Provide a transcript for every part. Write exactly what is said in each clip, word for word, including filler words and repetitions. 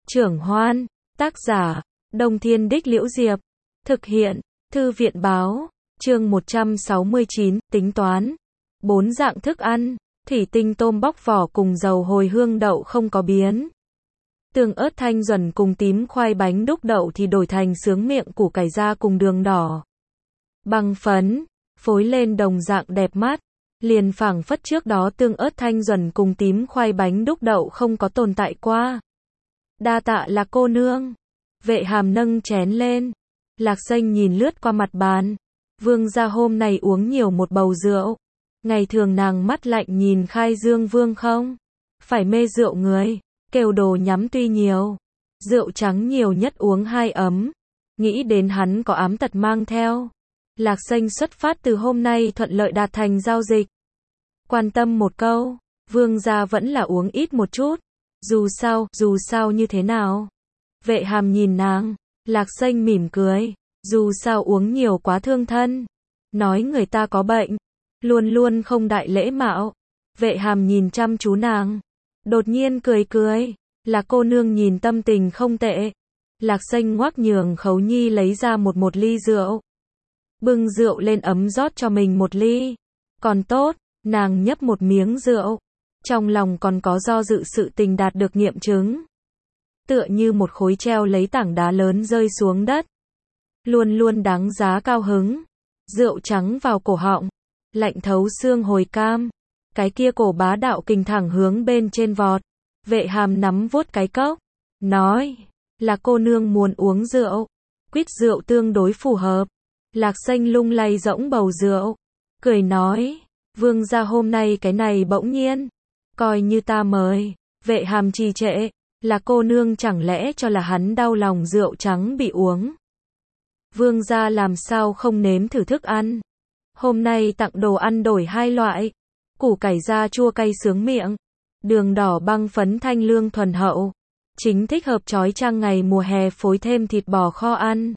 Trưởng Hoan, tác giả, Đông Thiên Đích Liễu Diệp, thực hiện, Thư viện Báo, chương một trăm sáu mươi chín, tính toán. Bốn dạng thức ăn, thủy tinh tôm bóc vỏ cùng dầu hồi hương đậu không có biến. Tương ớt thanh duẩn cùng tím khoai bánh đúc đậu thì đổi thành sướng miệng củ cải da cùng đường đỏ. Băng phấn, phối lên đồng dạng đẹp mắt. Liền phảng phất trước đó tương ớt thanh duẩn cùng tím khoai bánh đúc đậu không có tồn tại qua. Đa tạ Lạc cô nương. Vệ Hàm nâng chén lên. Lạc Xanh nhìn lướt qua mặt bàn. Vương gia hôm nay uống nhiều một bầu rượu. Ngày thường nàng mắt lạnh nhìn Khai Dương Vương không? Phải mê rượu người. Kêu đồ nhắm tuy nhiều. Rượu trắng nhiều nhất uống hai ấm. Nghĩ đến hắn có ám tật mang theo. Lạc Xanh xuất phát từ hôm nay thuận lợi đạt thành giao dịch. Quan tâm một câu, Vương gia vẫn là uống ít một chút. Dù sao, dù sao như thế nào? Vệ Hàm nhìn nàng, Lạc Xanh mỉm cười. Dù sao uống nhiều quá thương thân. Nói người ta có bệnh, luôn luôn không đại lễ mạo. Vệ Hàm nhìn chăm chú nàng, đột nhiên cười cười. Lạc cô nương nhìn tâm tình không tệ. Lạc Xanh ngoắc nhường Khấu Nhi lấy ra một một ly rượu. Bưng rượu lên ấm rót cho mình một ly. Còn tốt, nàng nhấp một miếng rượu. Trong lòng còn có do dự sự tình đạt được nghiệm chứng. Tựa như một khối treo lấy tảng đá lớn rơi xuống đất. Luôn luôn đáng giá cao hứng. Rượu trắng vào cổ họng. Lạnh thấu xương hồi cam. Cái kia cổ bá đạo kình thẳng hướng bên trên vọt. Vệ Hàm nắm vuốt cái cốc. Nói, là cô nương muốn uống rượu. Quýt rượu tương đối phù hợp. Lạc Xanh lung lay rỗng bầu rượu. Cười nói, Vương gia hôm nay cái này bỗng nhiên. Coi như ta mời. Vệ Hàm trì trệ. Là cô nương chẳng lẽ cho là hắn đau lòng rượu trắng bị uống. Vương gia làm sao không nếm thử thức ăn. Hôm nay tặng đồ ăn đổi hai loại. Củ cải da chua cay sướng miệng. Đường đỏ băng phấn thanh lương thuần hậu. Chính thích hợp chói chang ngày mùa hè phối thêm thịt bò kho ăn.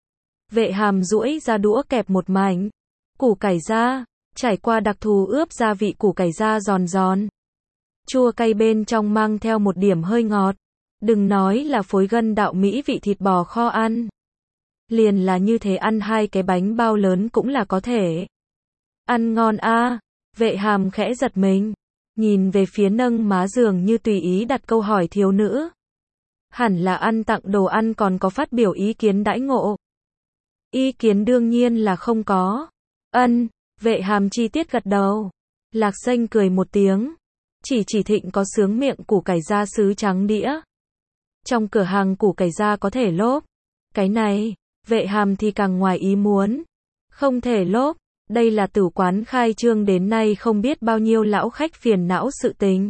Vệ Hàm duỗi ra đũa kẹp một mảnh. Củ cải da, trải qua đặc thù ướp gia vị củ cải da giòn giòn. Chua cay bên trong mang theo một điểm hơi ngọt. Đừng nói là phối gân đạo mỹ vị thịt bò kho ăn. Liền là như thế ăn hai cái bánh bao lớn cũng là có thể. Ăn ngon a. À. Vệ Hàm khẽ giật mình. Nhìn về phía nâng má giường như tùy ý đặt câu hỏi thiếu nữ. Hẳn là ăn tặng đồ ăn còn có phát biểu ý kiến đãi ngộ. Ý kiến đương nhiên là không có. Ân, Vệ Hàm chi tiết gật đầu. Lạc Xanh cười một tiếng. Chỉ chỉ thịnh có sướng miệng củ cải da sứ trắng đĩa. Trong cửa hàng củ cải da có thể lốp. Cái này, Vệ Hàm thì càng ngoài ý muốn. Không thể lốp. Đây là tử quán khai trương đến nay không biết bao nhiêu lão khách phiền não sự tình.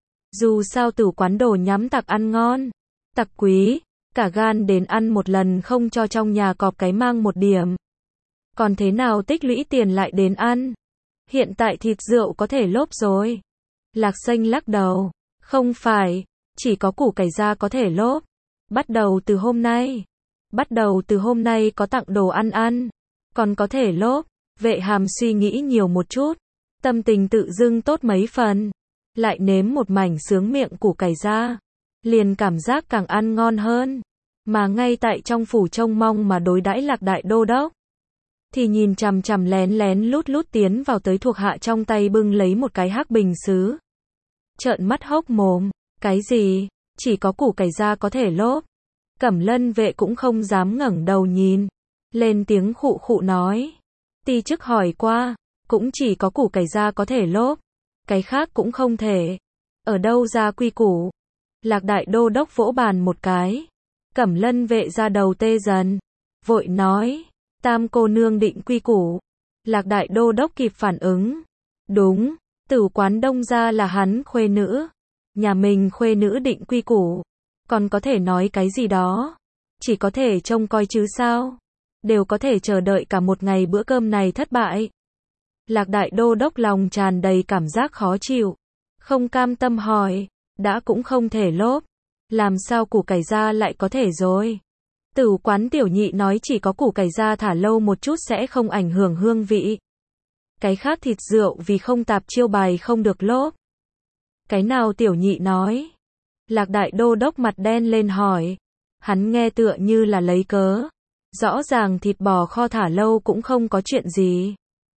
Dù sao tử quán đồ nhắm tặc ăn ngon. Tặc quý. Cả gan đến ăn một lần không cho trong nhà cọp cái mang một điểm. Còn thế nào tích lũy tiền lại đến ăn. Hiện tại thịt rượu có thể lốp rồi. Lạc Xanh lắc đầu. Không phải. Chỉ có củ cải da có thể lốp. Bắt đầu từ hôm nay. Bắt đầu từ hôm nay có tặng đồ ăn ăn. Còn có thể lốp. Vệ Hàm suy nghĩ nhiều một chút. Tâm tình tự dưng tốt mấy phần. Lại nếm một mảnh sướng miệng củ cải da. Liền cảm giác càng ăn ngon hơn. Mà ngay tại trong phủ trông mong mà đối đãi Lạc đại đô đốc. Thì nhìn chằm chằm lén lén lút lút tiến vào tới thuộc hạ trong tay bưng lấy một cái hắc bình sứ. Trợn mắt hốc mồm. Cái gì? Chỉ có củ cải da có thể lốp. Cẩm Lân vệ cũng không dám ngẩng đầu nhìn. Lên tiếng khụ khụ nói. Ti chức hỏi qua. Cũng chỉ có củ cải da có thể lốp. Cái khác cũng không thể. Ở đâu ra quy củ? Lạc đại đô đốc vỗ bàn một cái. Cẩm Lân vệ ra đầu tê dần. Vội nói. Tam cô nương định quy củ. Lạc đại đô đốc kịp phản ứng. Đúng. Tử quán Đông gia là hắn khuê nữ. Nhà mình khuê nữ định quy củ. Còn có thể nói cái gì đó. Chỉ có thể trông coi chứ sao. Đều có thể chờ đợi cả một ngày bữa cơm này thất bại. Lạc đại đô đốc lòng tràn đầy cảm giác khó chịu. Không cam tâm hỏi. Đã cũng không thể lốp. Làm sao củ cải da lại có thể rồi. Tử quán tiểu nhị nói chỉ có củ cải da thả lâu một chút sẽ không ảnh hưởng hương vị. Cái khác thịt rượu vì không tạp chiêu bài không được lốp. Cái nào tiểu nhị nói. Lạc đại đô đốc mặt đen lên hỏi. Hắn nghe tựa như là lấy cớ. Rõ ràng thịt bò kho thả lâu cũng không có chuyện gì.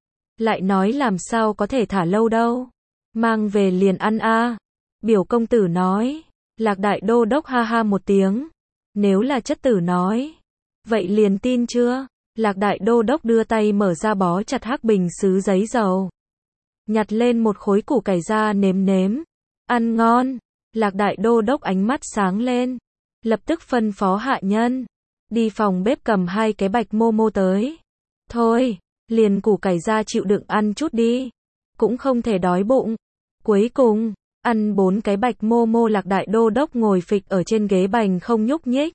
Lại nói làm sao có thể thả lâu đâu. Mang về liền ăn a. Biểu công tử nói. Lạc đại đô đốc ha ha một tiếng. Nếu là chất tử nói. Vậy liền tin chưa? Lạc đại đô đốc đưa tay mở ra bó chặt hắc bình sứ giấy dầu. Nhặt lên một khối củ cải ra nếm nếm. Ăn ngon. Lạc đại đô đốc ánh mắt sáng lên. Lập tức phân phó hạ nhân. Đi phòng bếp cầm hai cái bạch mô mô tới. Thôi, liền củ cải ra chịu đựng ăn chút đi. Cũng không thể đói bụng. Cuối cùng, ăn bốn cái bạch mô mô lạc đại đô đốc ngồi phịch ở trên ghế bành không nhúc nhích.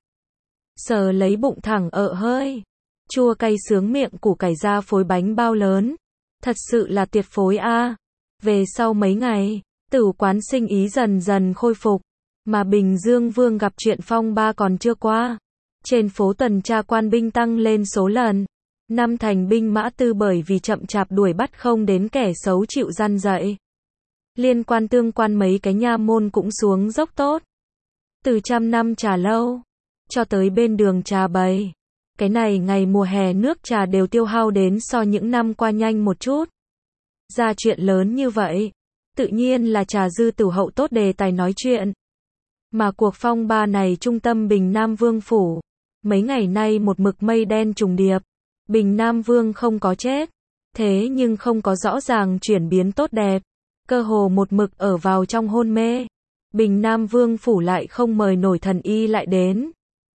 Sờ lấy bụng thẳng ợ hơi. Chua cay sướng miệng củ cải ra phối bánh bao lớn. Thật sự là tuyệt phối a. Về sau mấy ngày, tử quán sinh ý dần dần khôi phục. Mà Bình Dương Vương gặp chuyện phong ba còn chưa qua. Trên phố tuần tra quan binh tăng lên số lần. Năm thành binh mã tư bởi vì chậm chạp đuổi bắt không đến kẻ xấu chịu răn dạy. Liên quan tương quan mấy cái nha môn cũng xuống dốc tốt. Từ trăm năm trà lâu, cho tới bên đường trà bày. Cái này ngày mùa hè nước trà đều tiêu hao đến so những năm qua nhanh một chút. Ra chuyện lớn như vậy, tự nhiên là trà dư tử hậu tốt đề tài nói chuyện. Mà cuộc phong ba này trung tâm Bình Nam Vương phủ, mấy ngày nay một mực mây đen trùng điệp. Bình Nam Vương không có chết, thế nhưng không có rõ ràng chuyển biến tốt đẹp, cơ hồ một mực ở vào trong hôn mê. Bình Nam Vương phủ lại không mời nổi thần y lại đến.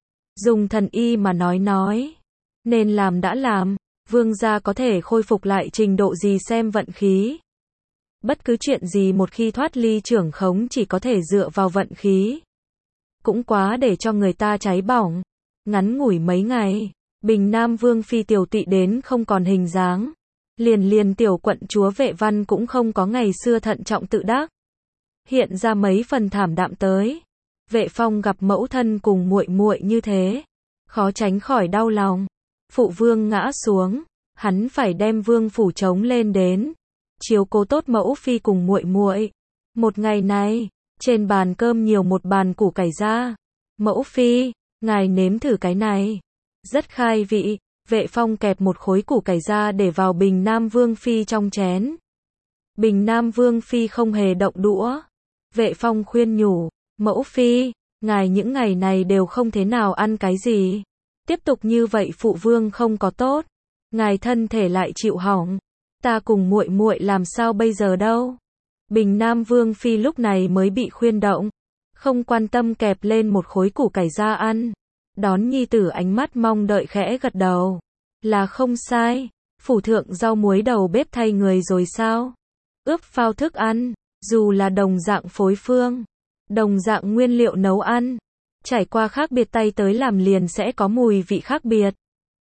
Dùng thần y mà nói nói, nên làm đã làm, vương gia có thể khôi phục lại trình độ gì xem vận khí. Bất cứ chuyện gì một khi thoát ly trưởng khống chỉ có thể dựa vào vận khí. Cũng quá để cho người ta cháy bỏng. Ngắn ngủi mấy ngày, Bình Nam Vương phi tiểu tụy đến không còn hình dáng. Liền liền tiểu quận chúa Vệ Văn cũng không có ngày xưa thận trọng tự đắc. Hiện ra mấy phần thảm đạm tới. Vệ Phong gặp mẫu thân cùng muội muội như thế, khó tránh khỏi đau lòng. Phụ vương ngã xuống, hắn phải đem vương phủ trống lên đến, chiếu cố tốt mẫu phi cùng muội muội. Một ngày này, trên bàn cơm nhiều một bàn củ cải ra. Mẫu phi, ngài nếm thử cái này. Rất khai vị. Vệ Phong kẹp một khối củ cải ra để vào Bình Nam Vương phi trong chén. Bình Nam Vương phi không hề động đũa. Vệ Phong khuyên nhủ, mẫu phi, ngài những ngày này đều không thế nào ăn cái gì. Tiếp tục như vậy phụ vương không có tốt. Ngài thân thể lại chịu hỏng. Ta cùng muội muội làm sao bây giờ đâu. Bình Nam Vương phi lúc này mới bị khuyên động. Không quan tâm kẹp lên một khối củ cải ra ăn. Đón nhi tử ánh mắt mong đợi khẽ gật đầu. Là không sai. Phủ thượng rau muối đầu bếp thay người rồi sao? Ướp phao thức ăn. Dù là đồng dạng phối phương, đồng dạng nguyên liệu nấu ăn, trải qua khác biệt tay tới làm liền sẽ có mùi vị khác biệt.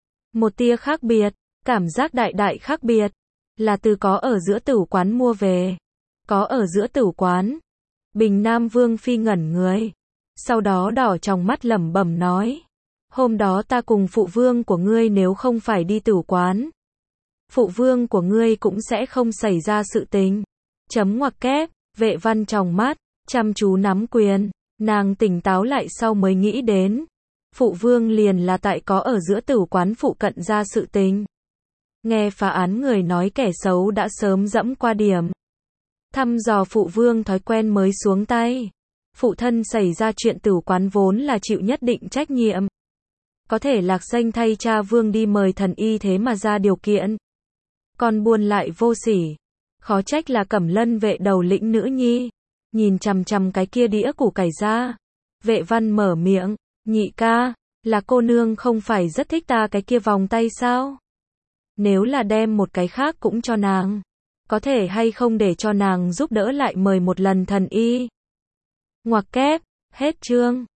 Một tia khác biệt, cảm giác đại đại khác biệt, là từ có ở giữa tử quán mua về. Có ở giữa tử quán. Bình Nam Vương phi ngẩn người. Sau đó đỏ trong mắt lẩm bẩm nói. Hôm đó ta cùng phụ vương của ngươi nếu không phải đi tử quán. Phụ vương của ngươi cũng sẽ không xảy ra sự tình. Chấm ngoặc kép, Vệ Văn tròng mắt, chăm chú nắm quyền, nàng tỉnh táo lại sau mới nghĩ đến. Phụ vương liền là tại có ở giữa tử quán phụ cận ra sự tình. Nghe phá án người nói kẻ xấu đã sớm dẫm qua điểm. Thăm dò phụ vương thói quen mới xuống tay. Phụ thân xảy ra chuyện tử quán vốn là chịu nhất định trách nhiệm. Có thể lạc danh thay cha vương đi mời thần y thế mà ra điều kiện. Còn buồn lại vô sỉ. Khó trách là Cẩm Lân vệ đầu lĩnh nữ nhi. Nhìn chằm chằm cái kia đĩa củ cải ra. Vệ Văn mở miệng. Nhị ca, là cô nương không phải rất thích ta cái kia vòng tay sao? Nếu là đem một cái khác cũng cho nàng. Có thể hay không để cho nàng giúp đỡ lại mời một lần thần y? Ngoặc kép, hết chương.